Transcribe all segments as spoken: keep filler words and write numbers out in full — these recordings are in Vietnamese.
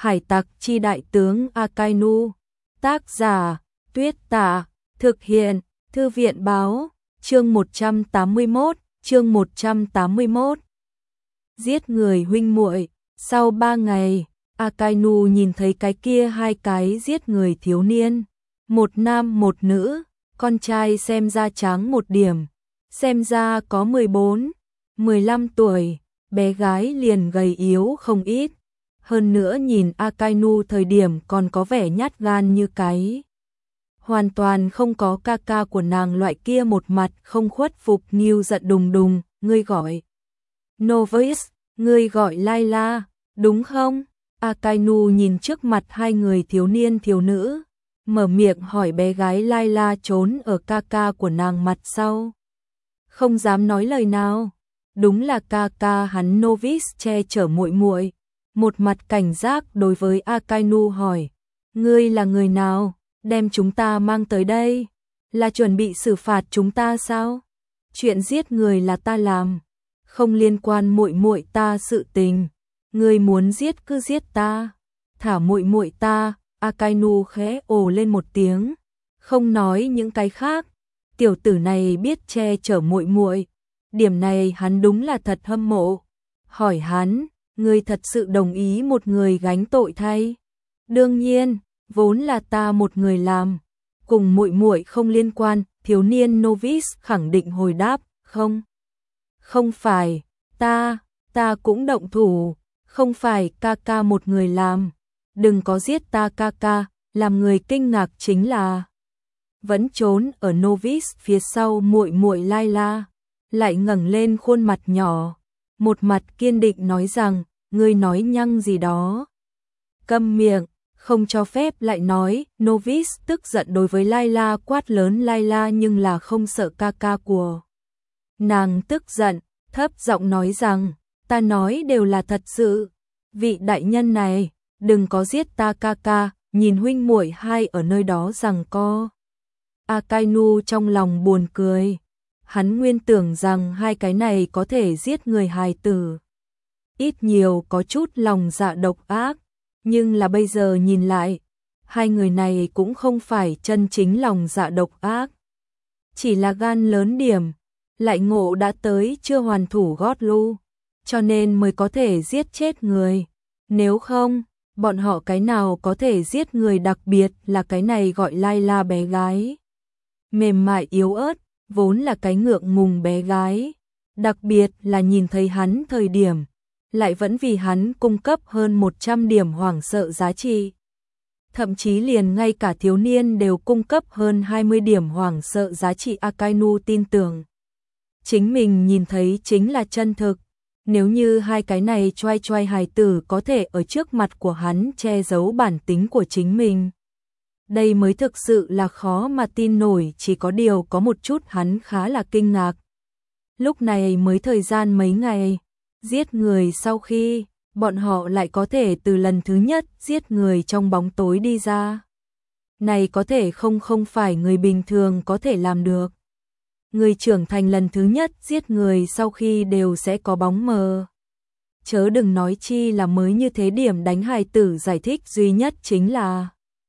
Hải tặc chi đại tướng Akainu. Tác giả, Tuyết Tả. Thực hiện, Thư viện báo. Chương một trăm tám mươi mốt, chương một trăm tám mươi mốt. Giết người huynh muội. Sau ba ngày, Akainu nhìn thấy cái kia hai cái giết người thiếu niên. Một nam một nữ, con trai xem ra trắng một điểm. Xem ra có mười bốn, mười lăm tuổi, bé gái liền gầy yếu không ít. Hơn nữa nhìn Akainu thời điểm còn có vẻ nhát gan như cái. Hoàn toàn không có ca ca của nàng loại kia một mặt không khuất phục nghiêu giận đùng đùng. Ngươi gọi Novice, ngươi gọi Layla, đúng không? Akainu nhìn trước mặt hai người thiếu niên thiếu nữ, mở miệng hỏi bé gái Layla trốn ở ca ca của nàng mặt sau. Không dám nói lời nào. Đúng là ca ca hắn Novice che chở muội muội, một mặt cảnh giác đối với Akainu hỏi, ngươi là người nào, đem chúng ta mang tới đây, là chuẩn bị xử phạt chúng ta sao? Chuyện giết người là ta làm, không liên quan muội muội ta sự tình, ngươi muốn giết cứ giết ta, thả muội muội ta. Akainu khẽ ồ lên một tiếng, không nói những cái khác. Tiểu tử này biết che chở muội muội, điểm này hắn đúng là thật hâm mộ. Hỏi hắn, ngươi thật sự đồng ý một người gánh tội thay? Đương nhiên, vốn là ta một người làm, cùng muội muội không liên quan. Thiếu niên Novice khẳng định hồi đáp, không. Không phải, ta, ta cũng động thủ, không phải ca ca một người làm. Đừng có giết ta ca ca. Làm người kinh ngạc chính là vẫn trốn ở Novice phía sau muội muội Layla, lại ngẩng lên khuôn mặt nhỏ, một mặt kiên định nói rằng, ngươi nói nhăng gì đó. Câm miệng, không cho phép lại nói. Novice tức giận đối với Layla quát lớn Layla nhưng là không sợ ca ca của nàng tức giận, thấp giọng nói rằng, ta nói đều là thật sự. Vị đại nhân này, đừng có giết ta ca ca. Nhìn huynh muội hai ở nơi đó giằng co, Akainu trong lòng buồn cười. Hắn nguyên tưởng rằng hai cái này có thể giết người hài tử, ít nhiều có chút lòng dạ độc ác, nhưng là bây giờ nhìn lại, hai người này cũng không phải chân chính lòng dạ độc ác, chỉ là gan lớn điểm, lại ngộ đã tới chưa hoàn thủ gót lu, cho nên mới có thể giết chết người. Nếu không, bọn họ cái nào có thể giết người, đặc biệt là cái này gọi Layla bé gái. Mềm mại yếu ớt, vốn là cái ngượng ngùng bé gái. Đặc biệt là nhìn thấy hắn thời điểm, lại vẫn vì hắn cung cấp hơn một trăm điểm hoảng sợ giá trị. Thậm chí liền ngay cả thiếu niên đều cung cấp hơn hai mươi điểm hoảng sợ giá trị. Akainu tin tưởng chính mình nhìn thấy chính là chân thực. Nếu như hai cái này choai choai hài tử có thể ở trước mặt của hắn che giấu bản tính của chính mình, đây mới thực sự là khó mà tin nổi. Chỉ có điều có một chút hắn khá là kinh ngạc. Lúc này mới thời gian mấy ngày, giết người sau khi, bọn họ lại có thể từ lần thứ nhất giết người trong bóng tối đi ra. Này có thể không không phải người bình thường có thể làm được. Người trưởng thành lần thứ nhất giết người sau khi đều sẽ có bóng mờ. Chớ đừng nói chi là mới như thế. Điểm đánh hài tử giải thích duy nhất chính là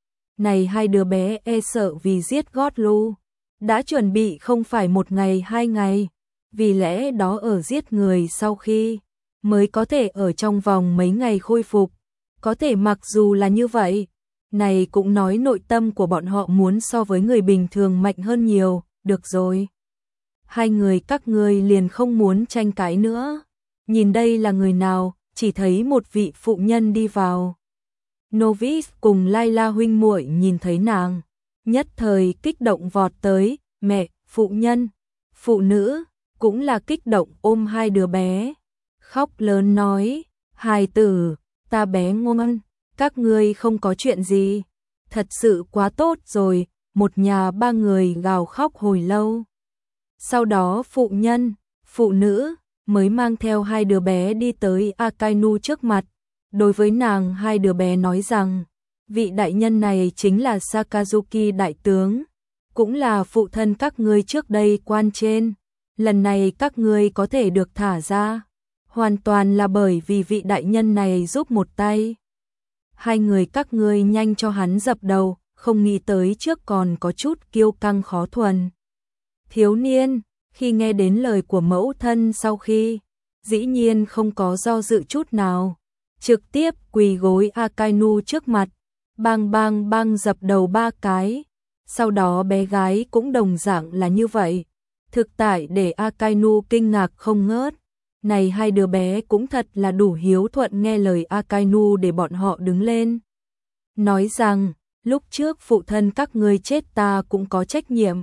này hai đứa bé e sợ vì giết gót lu, đã chuẩn bị không phải một ngày hai ngày, vì lẽ đó ở giết người sau khi mới có thể ở trong vòng mấy ngày khôi phục. Có thể mặc dù là như vậy, này cũng nói nội tâm của bọn họ muốn so với người bình thường mạnh hơn nhiều. Được rồi, hai người các ngươi liền không muốn tranh cãi nữa. Nhìn đây là người nào? Chỉ thấy một vị phụ nhân đi vào. Novice cùng Layla huynh muội nhìn thấy nàng, nhất thời kích động vọt tới. Mẹ, phụ nhân, phụ nữ cũng là kích động ôm hai đứa bé, khóc lớn nói, hài tử, ta bé ngoan, các ngươi không có chuyện gì, thật sự quá tốt rồi. Một nhà ba người gào khóc hồi lâu. Sau đó phụ nhân, phụ nữ mới mang theo hai đứa bé đi tới Akainu trước mặt. Đối với nàng hai đứa bé nói rằng, vị đại nhân này chính là Sakazuki đại tướng, cũng là phụ thân các ngươi trước đây quan trên. Lần này các ngươi có thể được thả ra, hoàn toàn là bởi vì vị đại nhân này giúp một tay. Hai người các ngươi nhanh cho hắn dập đầu, không nghĩ tới trước còn có chút kiêu căng khó thuần. Thiếu niên, khi nghe đến lời của mẫu thân sau khi, dĩ nhiên không có do dự chút nào, trực tiếp quỳ gối Akainu trước mặt, bang bang bang dập đầu ba cái. Sau đó bé gái cũng đồng dạng là như vậy. Thực tại để Akainu kinh ngạc không ngớt. Này hai đứa bé cũng thật là đủ hiếu thuận nghe lời Akainu để bọn họ đứng lên. Nói rằng, lúc trước phụ thân các ngươi chết ta cũng có trách nhiệm.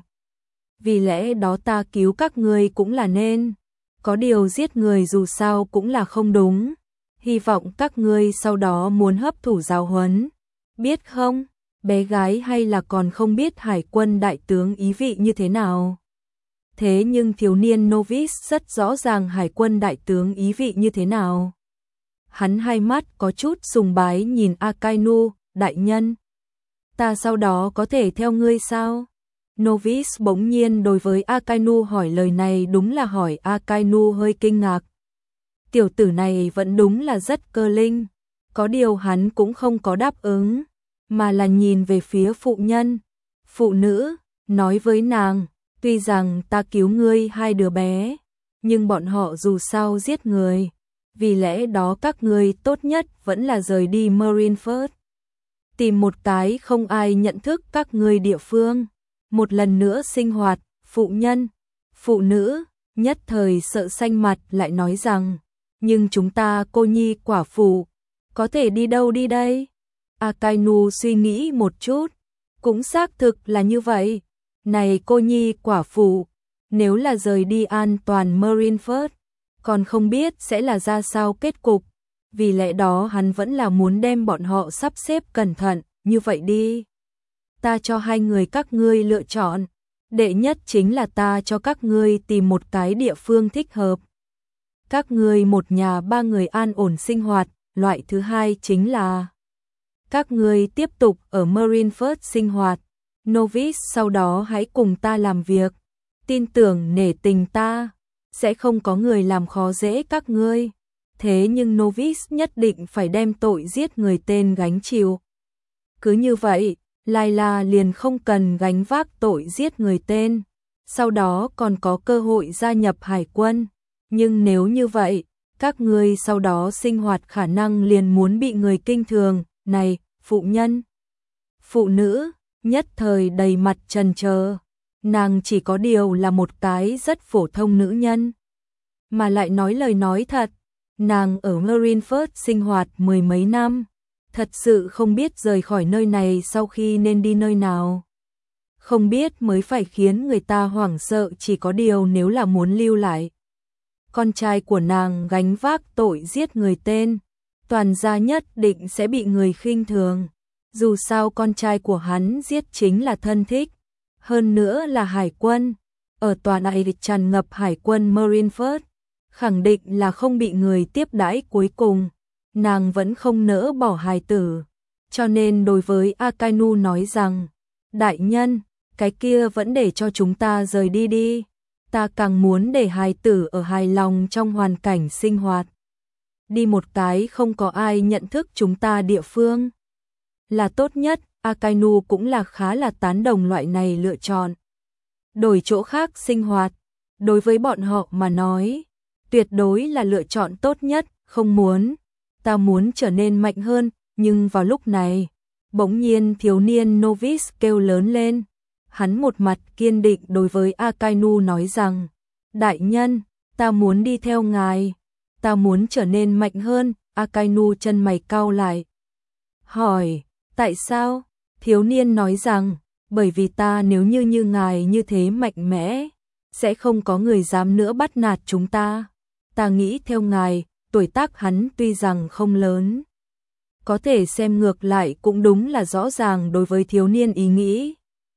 Vì lẽ đó ta cứu các ngươi cũng là nên. Có điều giết người dù sao cũng là không đúng. Hy vọng các ngươi sau đó muốn hấp thụ giáo huấn. Biết không, bé gái hay là còn không biết hải quân đại tướng ý vị như thế nào. Thế nhưng thiếu niên novice rất rõ ràng hải quân đại tướng ý vị như thế nào. Hắn hai mắt có chút sùng bái nhìn Akainu, đại nhân. Ta sau đó có thể theo ngươi sao? Novice bỗng nhiên đối với Akainu hỏi lời này đúng là hỏi Akainu hơi kinh ngạc. Tiểu tử này vẫn đúng là rất cơ linh. Có điều hắn cũng không có đáp ứng, mà là nhìn về phía phụ nhân. Phụ nữ, nói với nàng, tuy rằng ta cứu ngươi hai đứa bé, nhưng bọn họ dù sao giết người. Vì lẽ đó các ngươi tốt nhất vẫn là rời đi Marineford. Tìm một cái không ai nhận thức các ngươi địa phương. Một lần nữa sinh hoạt, phụ nhân, phụ nữ, nhất thời sợ xanh mặt lại nói rằng, nhưng chúng ta cô nhi quả phụ, có thể đi đâu đi đây? Akainu suy nghĩ một chút, cũng xác thực là như vậy. Này cô nhi quả phụ, nếu là rời đi an toàn Marineford, còn không biết sẽ là ra sao kết cục. Vì lẽ đó hắn vẫn là muốn đem bọn họ sắp xếp cẩn thận, như vậy đi. Ta cho hai người các ngươi lựa chọn. Đệ nhất chính là ta cho các ngươi tìm một cái địa phương thích hợp. Các ngươi một nhà ba người an ổn sinh hoạt. Loại thứ hai chính là các ngươi tiếp tục ở Marineford sinh hoạt. Novice sau đó hãy cùng ta làm việc. Tin tưởng nể tình ta, sẽ không có người làm khó dễ các ngươi. Thế nhưng Novice nhất định phải đem tội giết người tên gánh chịu. Cứ như vậy, Layla liền không cần gánh vác tội giết người tên, sau đó còn có cơ hội gia nhập hải quân. Nhưng nếu như vậy, các ngươi sau đó sinh hoạt khả năng liền muốn bị người kinh thường. Này, phụ nhân, phụ nữ, nhất thời đầy mặt trần trờ. Nàng chỉ có điều là một cái rất phổ thông nữ nhân, mà lại nói lời nói thật. Nàng ở Marineford sinh hoạt mười mấy năm, thật sự không biết rời khỏi nơi này sau khi nên đi nơi nào. Không biết mới phải khiến người ta hoảng sợ, chỉ có điều nếu là muốn lưu lại. Con trai của nàng gánh vác tội giết người tên, toàn gia nhất định sẽ bị người khinh thường. Dù sao con trai của hắn giết chính là thân thích, hơn nữa là hải quân. Ở tòa này tràn ngập hải quân Marineford, khẳng định là không bị người tiếp đãi. Cuối cùng, nàng vẫn không nỡ bỏ hài tử, cho nên đối với Akainu nói rằng, đại nhân, cái kia vẫn để cho chúng ta rời đi đi. Ta càng muốn để hài tử ở hài lòng trong hoàn cảnh sinh hoạt. Đi một cái không có ai nhận thức chúng ta địa phương là tốt nhất. Akainu cũng là khá là tán đồng loại này lựa chọn. Đổi chỗ khác sinh hoạt, đối với bọn họ mà nói, tuyệt đối là lựa chọn tốt nhất. Không muốn, ta muốn trở nên mạnh hơn. Nhưng vào lúc này, bỗng nhiên thiếu niên Novice kêu lớn lên. Hắn một mặt kiên định đối với Akainu nói rằng, đại nhân, ta muốn đi theo ngài, ta muốn trở nên mạnh hơn. Akainu chân mày cau lại, hỏi, tại sao? Thiếu niên nói rằng, bởi vì ta nếu như như ngài như thế mạnh mẽ, sẽ không có người dám nữa bắt nạt chúng ta. Ta nghĩ theo ngài. Tuổi tác hắn tuy rằng không lớn, có thể xem ngược lại cũng đúng là rõ ràng đối với thiếu niên ý nghĩ.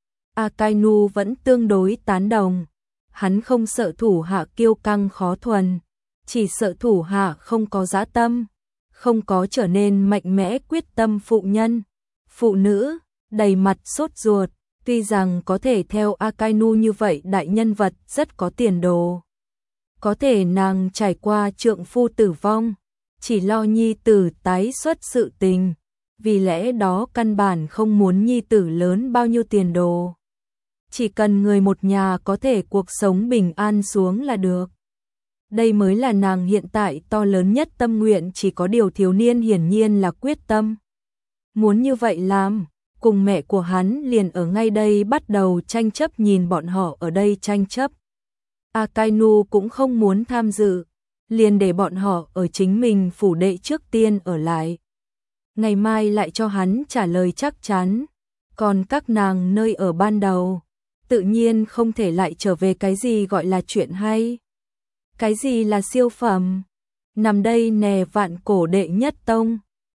Akainu vẫn tương đối tán đồng. Hắn không sợ thủ hạ kiêu căng khó thuần, chỉ sợ thủ hạ không có dã tâm, không có trở nên mạnh mẽ quyết tâm. Phụ nhân, phụ nữ, đầy mặt sốt ruột. Tuy rằng có thể theo Akainu như vậy đại nhân vật rất có tiền đồ, có thể nàng trải qua trượng phu tử vong, chỉ lo nhi tử tái xuất sự tình, vì lẽ đó căn bản không muốn nhi tử lớn bao nhiêu tiền đồ. Chỉ cần người một nhà có thể cuộc sống bình an xuống là được. Đây mới là nàng hiện tại to lớn nhất tâm nguyện, chỉ có điều thiếu niên hiển nhiên là quyết tâm. Muốn như vậy làm, cùng mẹ của hắn liền ở ngay đây bắt đầu tranh chấp, nhìn bọn họ ở đây tranh chấp. Akainu cũng không muốn tham dự, liền để bọn họ ở chính mình phủ đệ trước tiên ở lại. Ngày mai lại cho hắn trả lời chắc chắn, còn các nàng nơi ở ban đầu, tự nhiên không thể lại trở về cái gì gọi là chuyện hay. Cái gì là siêu phẩm? Nằm đây nè, vạn cổ đệ nhất tông,